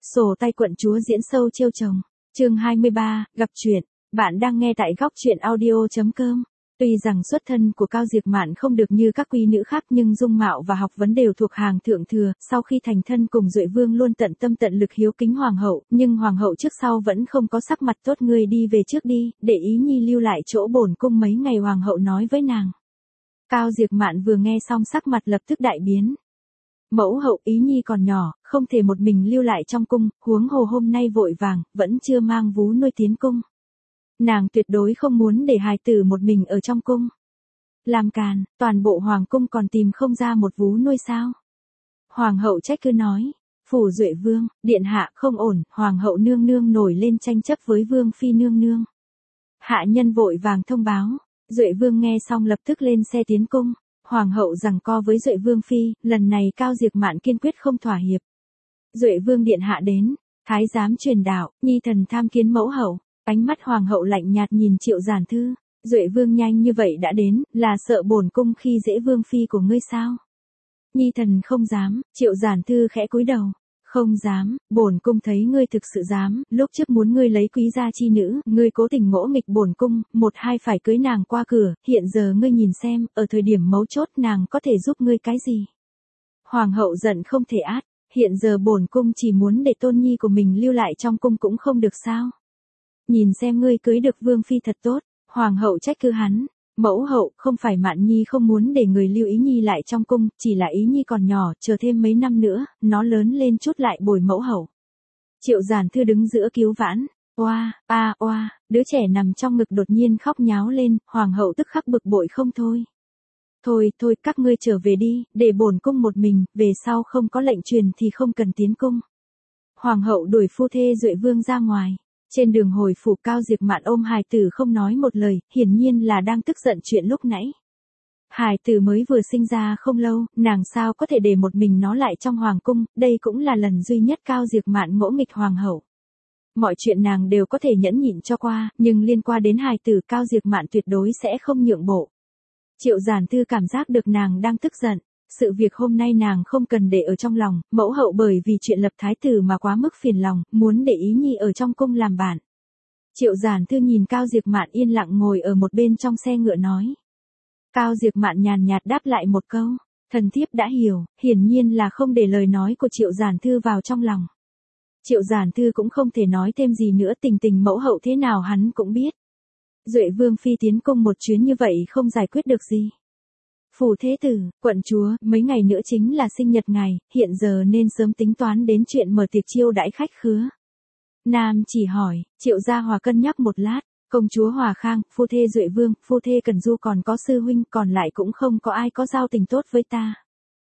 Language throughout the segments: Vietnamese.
Sổ tay quận chúa diễn sâu trêu chồng. Chương 23, gặp chuyện. Bạn đang nghe tại góc truyện audio.com. Tuy rằng xuất thân của Cao Diệp Mạn không được như các quý nữ khác nhưng dung mạo và học vấn đều thuộc hàng thượng thừa, sau khi thành thân cùng Duệ Vương luôn tận tâm tận lực hiếu kính hoàng hậu, nhưng hoàng hậu trước sau vẫn không có sắc mặt tốt. Ngươi đi về trước đi, để Ý Nhi lưu lại chỗ bổn cung mấy ngày, hoàng hậu nói với nàng. Cao Diệp Mạn vừa nghe xong sắc mặt lập tức đại biến. Mẫu hậu, Ý Nhi còn nhỏ, không thể một mình lưu lại trong cung, huống hồ hôm nay vội vàng, vẫn chưa mang vú nuôi tiến cung. Nàng tuyệt đối không muốn để hài tử một mình ở trong cung. Làm càn, toàn bộ hoàng cung còn tìm không ra một vú nuôi sao? Hoàng hậu trách cứ nói. Phủ Duệ Vương, điện hạ không ổn, hoàng hậu nương nương nổi lên tranh chấp với vương phi nương nương. Hạ nhân vội vàng thông báo. Duệ Vương nghe xong lập tức lên xe tiến cung. Hoàng hậu giằng co với Duệ Vương phi, lần này Cao Diệp Mạn kiên quyết không thỏa hiệp. Duệ Vương điện hạ đến, thái giám truyền đạo, nhi thần tham kiến mẫu hậu. Ánh mắt hoàng hậu lạnh nhạt nhìn Triệu Giản Thư. Duệ Vương nhanh như vậy đã đến, là sợ bổn cung khi dễ vương phi của ngươi sao? Nhi thần không dám. Triệu Giản Thư khẽ cúi đầu. Không dám, bổn cung thấy ngươi thực sự dám, lúc trước muốn ngươi lấy quý gia chi nữ, ngươi cố tình ngỗ nghịch bổn cung, một hai phải cưới nàng qua cửa, hiện giờ ngươi nhìn xem, ở thời điểm mấu chốt nàng có thể giúp ngươi cái gì? Hoàng hậu giận không thể át, hiện giờ bổn cung chỉ muốn để tôn nhi của mình lưu lại trong cung cũng không được sao? Nhìn xem ngươi cưới được vương phi thật tốt. Hoàng hậu trách cứ hắn. Mẫu hậu, không phải Mạn Nhi không muốn để người lưu Ý Nhi lại trong cung, chỉ là Ý Nhi còn nhỏ, chờ thêm mấy năm nữa, nó lớn lên chút lại bồi mẫu hậu. Triệu Giản Thư đứng giữa cứu vãn. Oa, oa, đứa trẻ nằm trong ngực đột nhiên khóc nháo lên, hoàng hậu tức khắc bực bội không thôi. Thôi, các ngươi trở về đi, để bổn cung một mình, về sau không có lệnh truyền thì không cần tiến cung. Hoàng hậu đuổi phu thê Duệ Vương ra ngoài. Trên đường hồi phủ, Cao Diệp Mạn ôm hài tử không nói một lời, hiển nhiên là đang tức giận chuyện lúc nãy. Hài tử mới vừa sinh ra không lâu, nàng sao có thể để một mình nó lại trong hoàng cung, đây cũng là lần duy nhất Cao Diệp Mạn ngỗ nghịch hoàng hậu. Mọi chuyện nàng đều có thể nhẫn nhịn cho qua, nhưng liên quan đến hài tử Cao Diệp Mạn tuyệt đối sẽ không nhượng bộ. Triệu Giản Thư cảm giác được nàng đang tức giận. Sự việc hôm nay nàng không cần để ở trong lòng, mẫu hậu bởi vì chuyện lập thái tử mà quá mức phiền lòng, muốn để Ý Nhi ở trong cung làm bạn. Triệu Giản Thư nhìn Cao Diệp Mạn yên lặng ngồi ở một bên trong xe ngựa nói. Cao Diệp Mạn nhàn nhạt đáp lại một câu, thần thiếp đã hiểu, hiển nhiên là không để lời nói của Triệu Giản Thư vào trong lòng. Triệu Giản Thư cũng không thể nói thêm gì nữa, tình mẫu hậu thế nào hắn cũng biết. Duệ Vương phi tiến cung một chuyến như vậy không giải quyết được gì. Phủ thế tử, quận chúa, mấy ngày nữa chính là sinh nhật ngài, hiện giờ nên sớm tính toán đến chuyện mở tiệc chiêu đãi khách khứa. Nam chỉ hỏi. Triệu Gia Hòa cân nhắc một lát. Công chúa Hòa Khang, phu thê Duệ Vương, phu thê Cần Du còn có sư huynh, còn lại cũng không có ai có giao tình tốt với ta.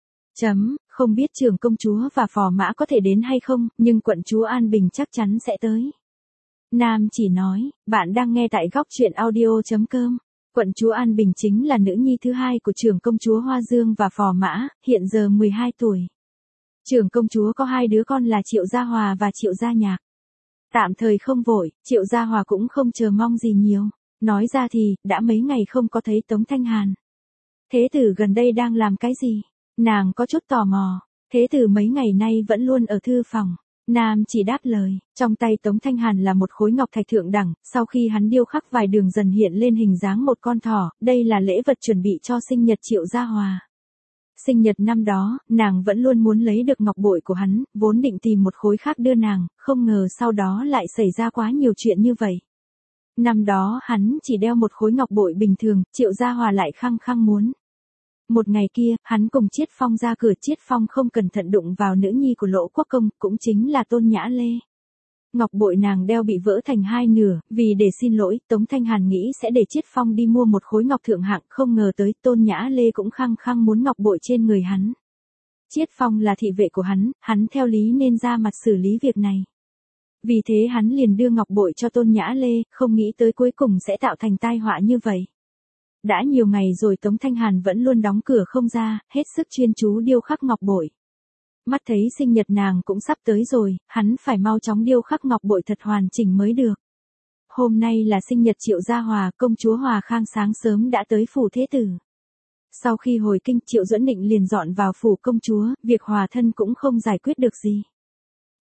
Không biết trưởng công chúa và phò mã có thể đến hay không, nhưng quận chúa An Bình chắc chắn sẽ tới. Nam chỉ nói. Bạn đang nghe tại góc truyện audio.com. Quận chúa An Bình chính là nữ nhi thứ hai của trưởng công chúa Hoa Dương và phò mã, hiện giờ 12 tuổi. Trưởng công chúa có hai đứa con là Triệu Gia Hòa và Triệu Gia Nhạc. Tạm thời không vội, Triệu Gia Hòa cũng không chờ mong gì nhiều. Nói ra thì, đã mấy ngày không có thấy Tống Thanh Hàn. Thế tử gần đây đang làm cái gì? Nàng có chút tò mò. Thế tử mấy ngày nay vẫn luôn ở thư phòng. Nam chỉ đáp lời. Trong tay Tống Thanh Hàn là một khối ngọc thạch thượng đẳng, sau khi hắn điêu khắc vài đường dần hiện lên hình dáng một con thỏ, đây là lễ vật chuẩn bị cho sinh nhật Triệu Gia Hòa. Sinh nhật năm đó, nàng vẫn luôn muốn lấy được ngọc bội của hắn, vốn định tìm một khối khác đưa nàng, không ngờ sau đó lại xảy ra quá nhiều chuyện như vậy. Năm đó hắn chỉ đeo một khối ngọc bội bình thường, Triệu Gia Hòa lại khăng khăng muốn. Một ngày kia, hắn cùng Chiết Phong ra cửa, Chiết Phong không cẩn thận đụng vào nữ nhi của Lỗ Quốc Công, cũng chính là Tôn Nhã Lê. Ngọc bội nàng đeo bị vỡ thành hai nửa, vì để xin lỗi, Tống Thanh Hàn nghĩ sẽ để Chiết Phong đi mua một khối ngọc thượng hạng, không ngờ tới Tôn Nhã Lê cũng khăng khăng muốn ngọc bội trên người hắn. Chiết Phong là thị vệ của hắn theo lý nên ra mặt xử lý việc này. Vì thế hắn liền đưa ngọc bội cho Tôn Nhã Lê, không nghĩ tới cuối cùng sẽ tạo thành tai họa như vậy. Đã nhiều ngày rồi Tống Thanh Hàn vẫn luôn đóng cửa không ra, hết sức chuyên chú điêu khắc ngọc bội. Mắt thấy sinh nhật nàng cũng sắp tới rồi, hắn phải mau chóng điêu khắc ngọc bội thật hoàn chỉnh mới được. Hôm nay là sinh nhật Triệu Gia Hòa, công chúa Hòa Khang sáng sớm đã tới phủ thế tử. Sau khi hồi kinh, Triệu Duẫn Định liền dọn vào phủ công chúa, việc hòa thân cũng không giải quyết được gì.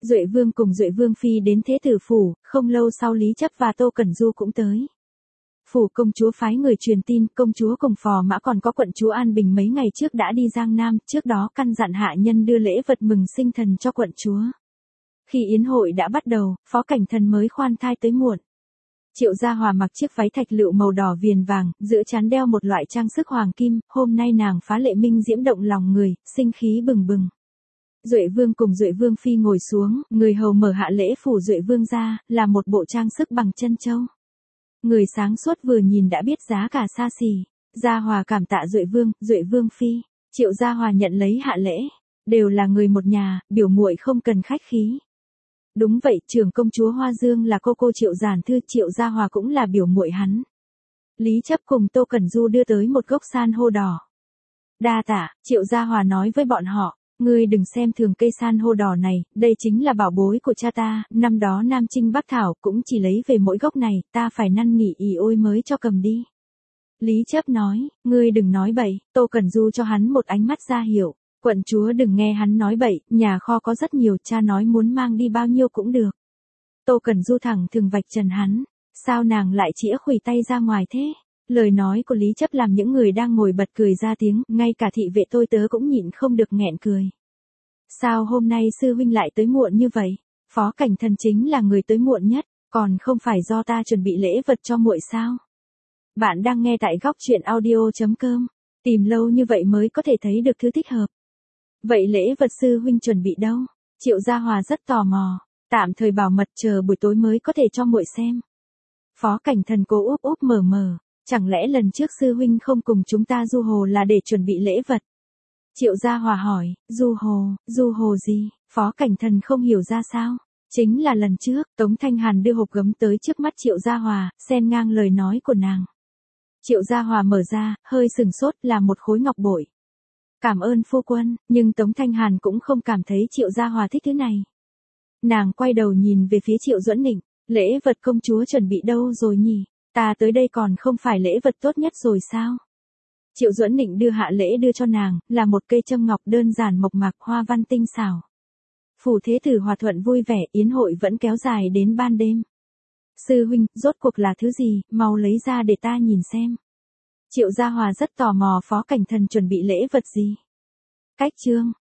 Duệ Vương cùng Duệ Vương Phi đến Thế Tử Phủ, không lâu sau Lý Chấp và Tô Cẩn Du cũng tới. Phủ công chúa phái người truyền tin, công chúa cùng phò mã còn có quận chúa An Bình mấy ngày trước đã đi Giang Nam, trước đó căn dặn hạ nhân đưa lễ vật mừng sinh thần cho quận chúa. Khi yến hội đã bắt đầu, Phó Cảnh Thần mới khoan thai tới muộn. Triệu Gia Hòa mặc chiếc váy thạch lựu màu đỏ viền vàng, giữa trán đeo một loại trang sức hoàng kim, hôm nay nàng phá lệ minh diễm động lòng người, sinh khí bừng bừng. Duệ Vương cùng Duệ Vương Phi ngồi xuống, người hầu mở hạ lễ phủ Duệ Vương ra, là một bộ trang sức bằng chân châu. Người sáng suốt vừa nhìn đã biết giá cả xa xỉ. Gia Hòa cảm tạ Duệ Vương Phi. Triệu Gia Hòa nhận lấy hạ lễ. Đều là người một nhà, biểu muội không cần khách khí. Đúng vậy, trưởng công chúa Hoa Dương là cô Triệu Giản Thư, Triệu Gia Hòa cũng là biểu muội hắn. Lý Chấp cùng Tô Cẩn Du đưa tới một gốc san hô đỏ. Đa tạ, Triệu Gia Hòa nói với bọn họ. Ngươi đừng xem thường cây san hô đỏ này, đây chính là bảo bối của cha ta, năm đó Nam Trinh Bắc Thảo cũng chỉ lấy về mỗi gốc này, ta phải năn nỉ ỉ ôi mới cho cầm đi. Lý Chấp nói, ngươi đừng nói bậy, Tô Cẩn Du cho hắn một ánh mắt ra hiểu, quận chúa đừng nghe hắn nói bậy, nhà kho có rất nhiều, cha nói muốn mang đi bao nhiêu cũng được. Tô Cẩn Du thẳng thừng vạch trần hắn, sao nàng lại chĩa khuỷu tay ra ngoài thế? Lời nói của Lý Chấp làm những người đang ngồi bật cười ra tiếng, ngay cả thị vệ tôi tớ cũng nhịn không được nghẹn cười. Sao hôm nay sư huynh lại tới muộn như vậy? Phó Cảnh Thần chính là người tới muộn nhất, còn không phải do ta chuẩn bị lễ vật cho muội sao? Bạn đang nghe tại góc truyện audio.com, tìm lâu như vậy mới có thể thấy được thứ thích hợp. Vậy lễ vật sư huynh chuẩn bị đâu? Triệu Gia Hòa rất tò mò, tạm thời bảo mật chờ buổi tối mới có thể cho muội xem. Phó Cảnh Thần cố úp úp mở mở. Chẳng lẽ lần trước sư huynh không cùng chúng ta du hồ là để chuẩn bị lễ vật? Triệu Gia Hòa hỏi, du hồ gì? Phó Cảnh Thần không hiểu ra sao? Chính là lần trước, Tống Thanh Hàn đưa hộp gấm tới trước mắt Triệu Gia Hòa, xen ngang lời nói của nàng. Triệu Gia Hòa mở ra, hơi sừng sốt là một khối ngọc bội. Cảm ơn phu quân, nhưng Tống Thanh Hàn cũng không cảm thấy Triệu Gia Hòa thích thứ này. Nàng quay đầu nhìn về phía Triệu Duẫn Nịnh, lễ vật công chúa chuẩn bị đâu rồi nhỉ? Ta tới đây còn không phải lễ vật tốt nhất rồi sao? Triệu Duẫn Nịnh đưa hạ lễ đưa cho nàng, là một cây châm ngọc đơn giản mộc mạc hoa văn tinh xảo. Phủ Thế Tử hòa thuận vui vẻ, yến hội vẫn kéo dài đến ban đêm. Sư huynh, rốt cuộc là thứ gì, mau lấy ra để ta nhìn xem. Triệu Gia Hòa rất tò mò Phó Cảnh Thần chuẩn bị lễ vật gì. Cách chương.